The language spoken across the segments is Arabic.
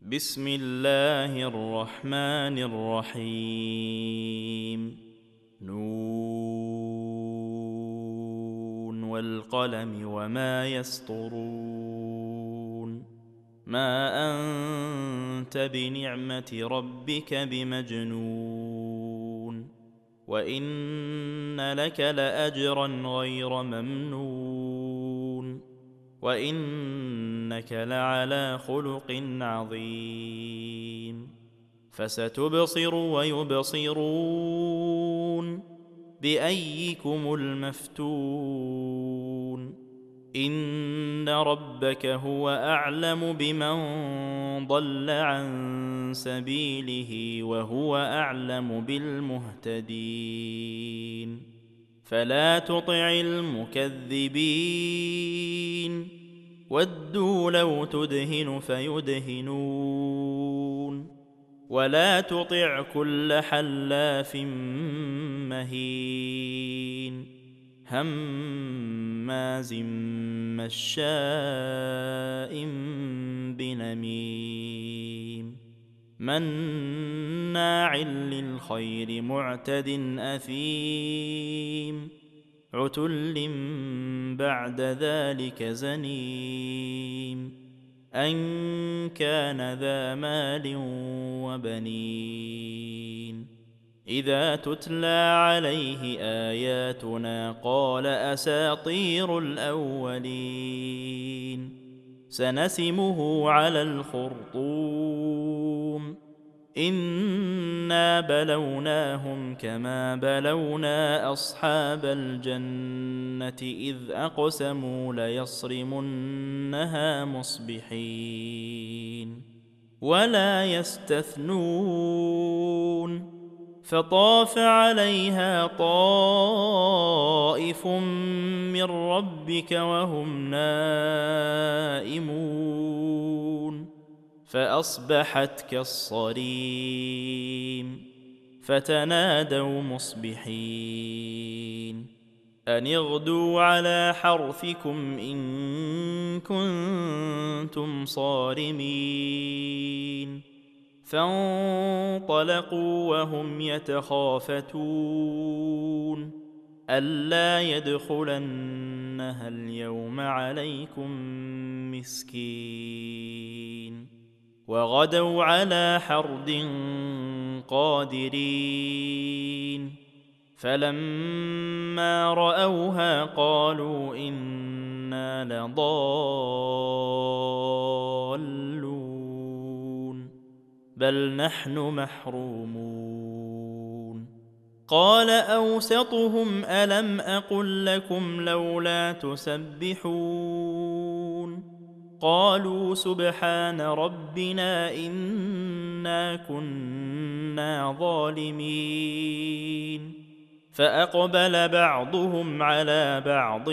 بسم الله الرحمن الرحيم. نون والقلم وما يسطرون. ما أنت بنعمة ربك بمجنون، وإن لك لأجرا غير ممنون، وإنك لعلى خلق عظيم. فستبصر ويبصرون بأيكم المفتون. إن ربك هو أعلم بمن ضل عن سبيله وهو أعلم بالمهتدين. فلا تطع المكذبين، ودوا لو تدهن فيدهنون. ولا تطع كل حلاف مهين، هماز مشاء بنميم، مناع للخير معتد أثيم، عتل بعد ذلك زنيم، أن كان ذا مال وبنين. إذا تتلى عليه آياتنا قال أساطير الأولين. سنسمه على الخرطوم. إنا بلوناهم كما بلونا أصحاب الجنة إذ أقسموا ليصرمنها مصبحين ولا يستثنون. فطاف عليها طائف من ربك وهم نائمون، فأصبحت كالصريم. فتنادوا مصبحين أن اغدوا على حرثكم إن كنتم صارمين. فانطلقوا وهم يتخافتون ألا يدخلنها اليوم عليكم مسكين. وغدوا على حرد قادرين. فلما رأوها قالوا إنا لضالون بل نحن محرومون. قال أوسطهم ألم أقل لكم لولا تسبحون. قالوا سبحان ربنا إنا كنا ظالمين. فأقبل بعضهم على بعض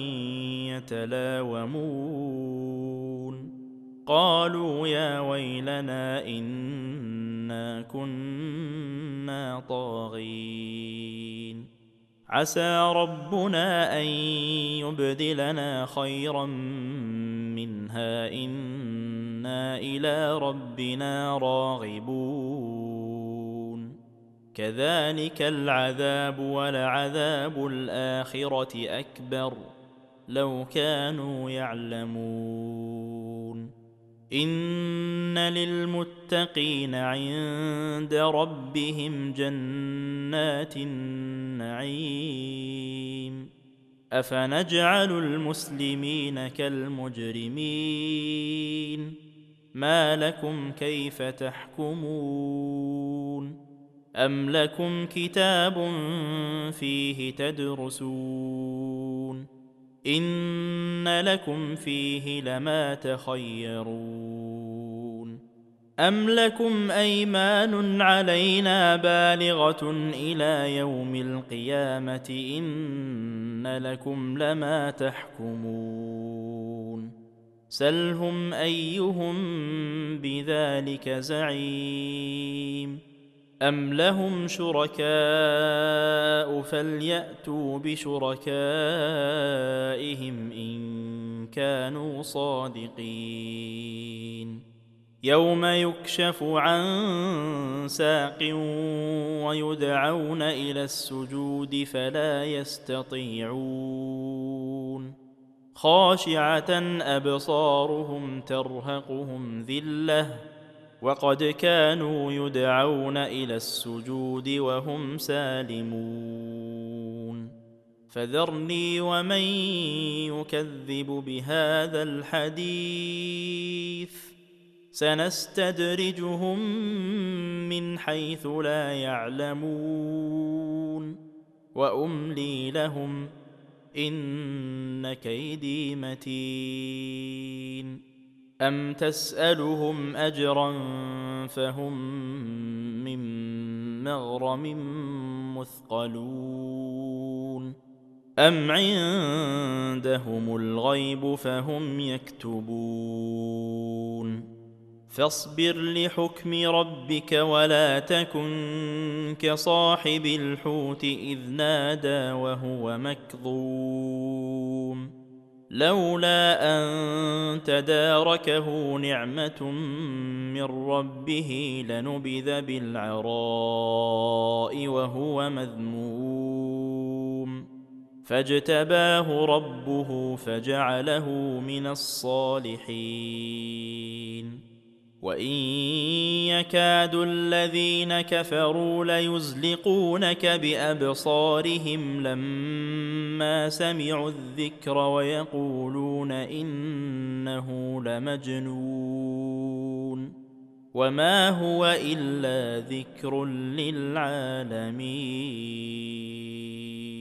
يتلاومون قالوا يا ويلنا إنا كنا طاغين. عسى ربنا أن يبدلنا خيرا منها إنا إلى ربنا راغبون. كذلك العذاب ولعذاب الآخرة أكبر لو كانوا يعلمون. إن للمتقين عند ربهم جنات النعيم. أفنجعل المسلمين كالمجرمين. ما لكم كيف تحكمون. أم لكم كتاب فيه تدرسون إن لكم فيه لما تخيرون. أم لكم أيمان علينا بالغة إلى يوم القيامة إن لكم لما تحكمون. سلهم أيهم بذلك زعيم. أم لهم شركاء فليأتوا بشركائهم إن كانوا صادقين. يوم يكشف عن ساق ويدعون إلى السجود فلا يستطيعون خاشعة أبصارهم ترهقهم ذلة وقد كانوا يدعون إلى السجود وهم سالمون فذرني ومن يكذب بهذا الحديث سنستدرجهم من حيث لا يعلمون وأملي لهم إن كيدي متين أم تسألهم أجرا فهم من مغرم مثقلون أم عندهم الغيب فهم يكتبون فاصبر لحكم ربك ولا تكن كصاحب الحوت إذ نادى وهو مكظوم لولا أن تداركه نعمة من ربه لنبذ بالعراء وهو مذموم فاجتباه ربه فجعله من الصالحين وإن يكاد الذين كفروا ليزلقونك بأبصارهم لما سمعوا الذكر ويقولون إنه لمجنون وما هو إلا ذكر للعالمين